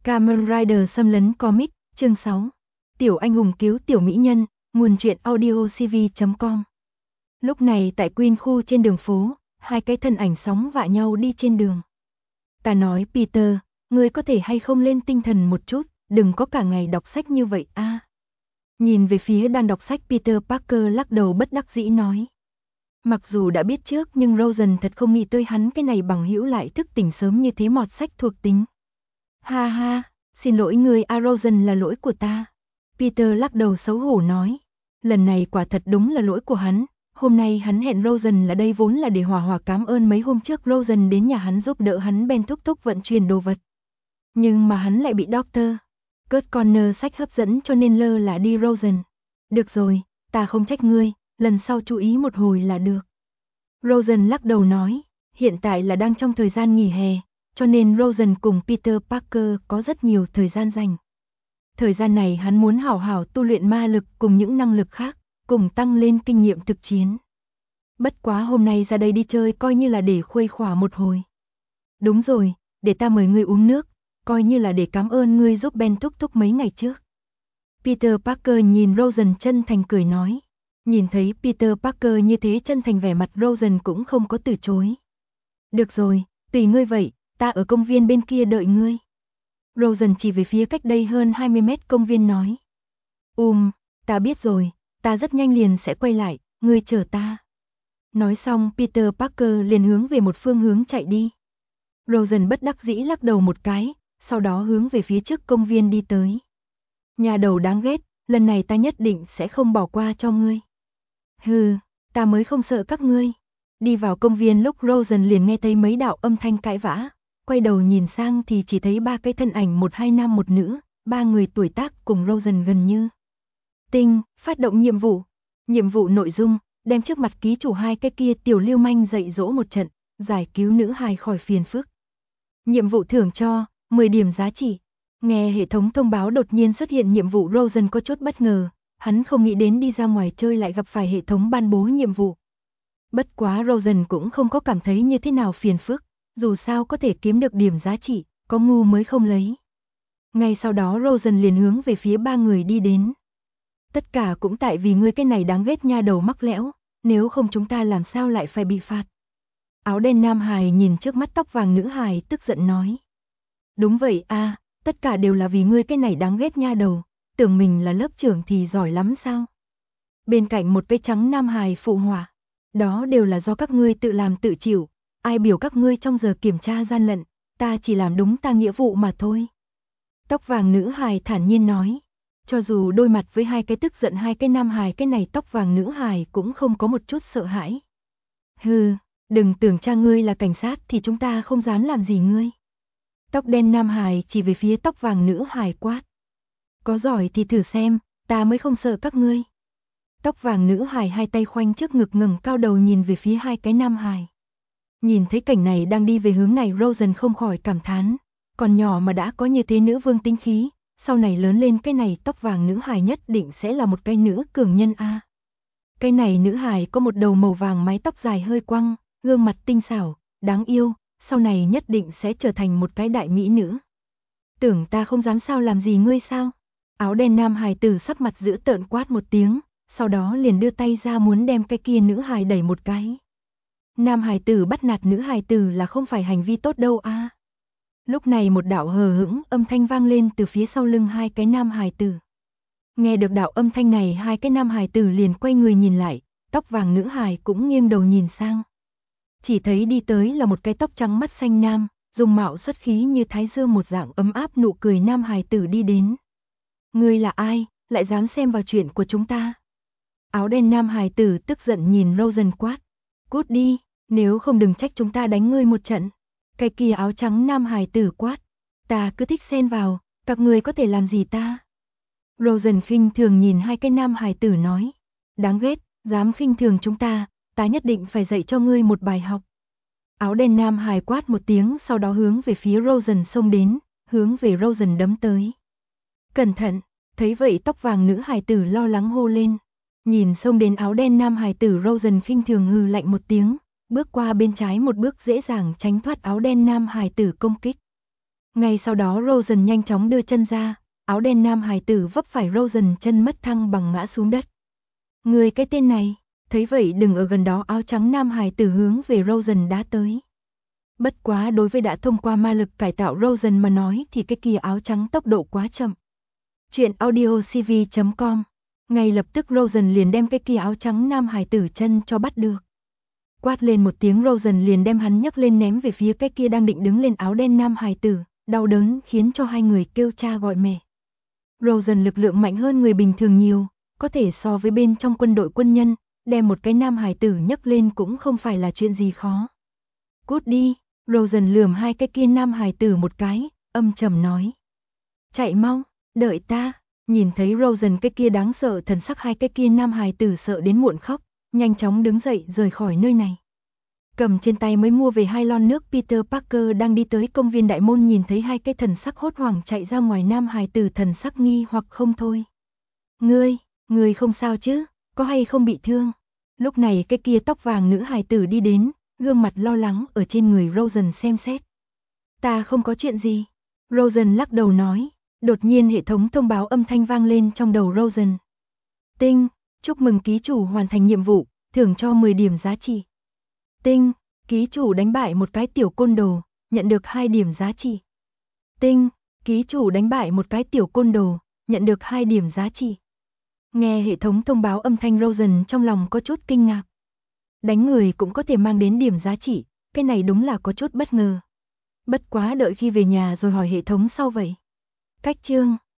Kamen Rider xâm lấn comic, chương 6. Tiểu anh hùng cứu tiểu mỹ nhân, nguồn truyện audiocv.com. Lúc này tại Queen khu trên đường phố, hai cái thân ảnh sóng vạ nhau đi trên đường. Ta nói Peter, ngươi có thể hay không lên tinh thần một chút, đừng có cả ngày đọc sách như vậy a. Nhìn về phía đang đọc sách Peter Parker lắc đầu bất đắc dĩ nói. Mặc dù đã biết trước nhưng Rosen thật không nghĩ tới hắn cái này bằng hữu lại thức tỉnh sớm như thế mọt sách thuộc tính. Ha ha, xin lỗi ngươi Rosen, là lỗi của ta. Peter lắc đầu xấu hổ nói. Lần này quả thật đúng là lỗi của hắn. Hôm nay hắn hẹn Rosen là đây vốn là để hòa cảm ơn mấy hôm trước Rosen đến nhà hắn giúp đỡ hắn Ben thúc thúc vận chuyển đồ vật. Nhưng mà hắn lại bị Dr. Kurt Connor sách hấp dẫn cho nên lơ là đi Rosen. Được rồi, ta không trách ngươi, lần sau chú ý một hồi là được. Rosen lắc đầu nói, hiện tại là đang trong thời gian nghỉ hè, cho nên Rosen cùng Peter Parker có rất nhiều thời gian dành. Thời gian này hắn muốn hảo hảo tu luyện ma lực cùng những năng lực khác, cùng tăng lên kinh nghiệm thực chiến. Bất quá hôm nay ra đây đi chơi coi như là để khuây khỏa một hồi. Đúng rồi, để ta mời ngươi uống nước, coi như là để cảm ơn ngươi giúp Ben thúc thúc mấy ngày trước. Peter Parker nhìn Rosen chân thành cười nói. Nhìn thấy Peter Parker như thế chân thành, vẻ mặt Rosen cũng không có từ chối. Được rồi, tùy ngươi vậy, ta ở công viên bên kia đợi ngươi. Rosen chỉ về phía cách đây hơn 20 mét công viên nói. Ta biết rồi, ta rất nhanh liền sẽ quay lại, ngươi chờ ta. Nói xong Peter Parker liền hướng về một phương hướng chạy đi. Rosen bất đắc dĩ lắc đầu một cái, sau đó hướng về phía trước công viên đi tới. Nhà đầu đáng ghét, lần này ta nhất định sẽ không bỏ qua cho ngươi. Hừ, ta mới không sợ các ngươi. Đi vào công viên lúc Rosen liền nghe thấy mấy đạo âm thanh cãi vã. Quay đầu nhìn sang thì chỉ thấy ba cái thân ảnh, một hai nam một nữ, ba người tuổi tác cùng Rosen gần như. Tinh, phát động nhiệm vụ. Nhiệm vụ nội dung, đem trước mặt ký chủ hai cái kia tiểu lưu manh dạy dỗ một trận, giải cứu nữ hài khỏi phiền phức. Nhiệm vụ thưởng cho 10 điểm giá trị. Nghe hệ thống thông báo đột nhiên xuất hiện nhiệm vụ, Rosen có chút bất ngờ, hắn không nghĩ đến đi ra ngoài chơi lại gặp phải hệ thống ban bố nhiệm vụ. Bất quá Rosen cũng không có cảm thấy như thế nào phiền phức, dù sao có thể kiếm được điểm giá trị, có ngu mới không lấy. Ngay sau đó Rosen liền hướng về phía ba người đi đến. Tất cả cũng tại vì ngươi cái này đáng ghét nha đầu mắc lẽo, nếu không chúng ta làm sao lại phải bị phạt. Áo đen nam hài nhìn trước mắt tóc vàng nữ hài tức giận nói. Đúng vậy a, tất cả đều là vì ngươi cái này đáng ghét nha đầu, tưởng mình là lớp trưởng thì giỏi lắm sao. Bên cạnh một cây trắng nam hài phụ họa. Đó đều là do các ngươi tự làm tự chịu, ai biểu các ngươi trong giờ kiểm tra gian lận, ta chỉ làm đúng ta nghĩa vụ mà thôi. Tóc vàng nữ hài thản nhiên nói. Cho dù đối mặt với hai cái tức giận hai cái nam hài, cái này tóc vàng nữ hài cũng không có một chút sợ hãi. Hừ, đừng tưởng cha ngươi là cảnh sát thì chúng ta không dám làm gì ngươi. Tóc đen nam hài chỉ về phía tóc vàng nữ hài quát. Có giỏi thì thử xem, ta mới không sợ các ngươi. Tóc vàng nữ hài hai tay khoanh trước ngực ngẩng cao đầu nhìn về phía hai cái nam hài. Nhìn thấy cảnh này đang đi về hướng này, Rosen không khỏi cảm thán, còn nhỏ mà đã có như thế nữ vương tính khí, sau này lớn lên cái này tóc vàng nữ hài nhất định sẽ là một cái nữ cường nhân a. Cái này nữ hài có một đầu màu vàng, mái tóc dài hơi quăng, gương mặt tinh xảo, đáng yêu, sau này nhất định sẽ trở thành một cái đại mỹ nữ. Tưởng ta không dám sao làm gì ngươi sao? Áo đen nam hài tử sắc mặt dữ tợn quát một tiếng, sau đó liền đưa tay ra muốn đem cái kia nữ hài đẩy một cái. Nam hài tử bắt nạt nữ hài tử là không phải hành vi tốt đâu a. Lúc này một đạo hờ hững âm thanh vang lên từ phía sau lưng hai cái nam hài tử. Nghe được đạo âm thanh này, hai cái nam hài tử liền quay người nhìn lại, tóc vàng nữ hài cũng nghiêng đầu nhìn sang. Chỉ thấy đi tới là một cái tóc trắng mắt xanh nam, dung mạo xuất khí như thái dương một dạng ấm áp nụ cười nam hài tử đi đến. Ngươi là ai, lại dám xem vào chuyện của chúng ta? Áo đen nam hài tử tức giận nhìn Rosen quát. Cút đi, nếu không đừng trách chúng ta đánh ngươi một trận. Cái kia áo trắng nam hài tử quát. Ta cứ thích xen vào, các ngươi có thể làm gì ta? Rosen khinh thường nhìn hai cái nam hài tử nói. Đáng ghét, dám khinh thường chúng ta, ta nhất định phải dạy cho ngươi một bài học. Áo đen nam hài quát một tiếng, sau đó hướng về phía Rosen xông đến, hướng về Rosen đấm tới. Cẩn thận, thấy vậy tóc vàng nữ hài tử lo lắng hô lên. Nhìn xông đến áo đen nam hài tử, Rosen khinh thường hừ lạnh một tiếng, bước qua bên trái một bước dễ dàng tránh thoát áo đen nam hài tử công kích. Ngay sau đó Rosen nhanh chóng đưa chân ra, áo đen nam hài tử vấp phải Rosen, chân mất thăng bằng ngã xuống đất. Người cái tên này, thấy vậy đừng ở gần đó, áo trắng nam hài tử hướng về Rosen đá tới. Bất quá đối với đã thông qua ma lực cải tạo Rosen mà nói thì cái kia áo trắng tốc độ quá chậm. Chuyện audio cv.com. Ngay lập tức Rosen liền đem cái kia áo trắng nam hài tử chân cho bắt được. Quát lên một tiếng, Rosen liền đem hắn nhấc lên ném về phía cái kia đang định đứng lên áo đen nam hài tử, đau đớn khiến cho hai người kêu cha gọi mẹ. Rosen lực lượng mạnh hơn người bình thường nhiều, có thể so với bên trong quân đội quân nhân, đem một cái nam hài tử nhấc lên cũng không phải là chuyện gì khó. Cút đi, Rosen lườm hai cái kia nam hài tử một cái, âm trầm nói. Chạy mau, đợi ta. Nhìn thấy Rosen cái kia đáng sợ thần sắc, hai cái kia nam hài tử sợ đến muộn khóc, nhanh chóng đứng dậy rời khỏi nơi này. Cầm trên tay mới mua về 2 lon nước, Peter Parker đang đi tới công viên đại môn, nhìn thấy hai cái thần sắc hốt hoảng chạy ra ngoài nam hài tử thần sắc nghi hoặc không thôi. Ngươi không sao chứ, có hay không bị thương? Lúc này cái kia tóc vàng nữ hài tử đi đến, gương mặt lo lắng ở trên người Rosen xem xét. Ta không có chuyện gì. Rosen lắc đầu nói. Đột nhiên hệ thống thông báo âm thanh vang lên trong đầu Rosen. Tinh, chúc mừng ký chủ hoàn thành nhiệm vụ, thưởng cho 10 điểm giá trị. Tinh, ký chủ đánh bại một cái tiểu côn đồ, nhận được 2 điểm giá trị. Tinh, ký chủ đánh bại một cái tiểu côn đồ, nhận được 2 điểm giá trị. Nghe hệ thống thông báo âm thanh, Rosen trong lòng có chút kinh ngạc. Đánh người cũng có thể mang đến điểm giá trị, cái này đúng là có chút bất ngờ. Bất quá đợi khi về nhà rồi hỏi hệ thống sau vậy. Cách chương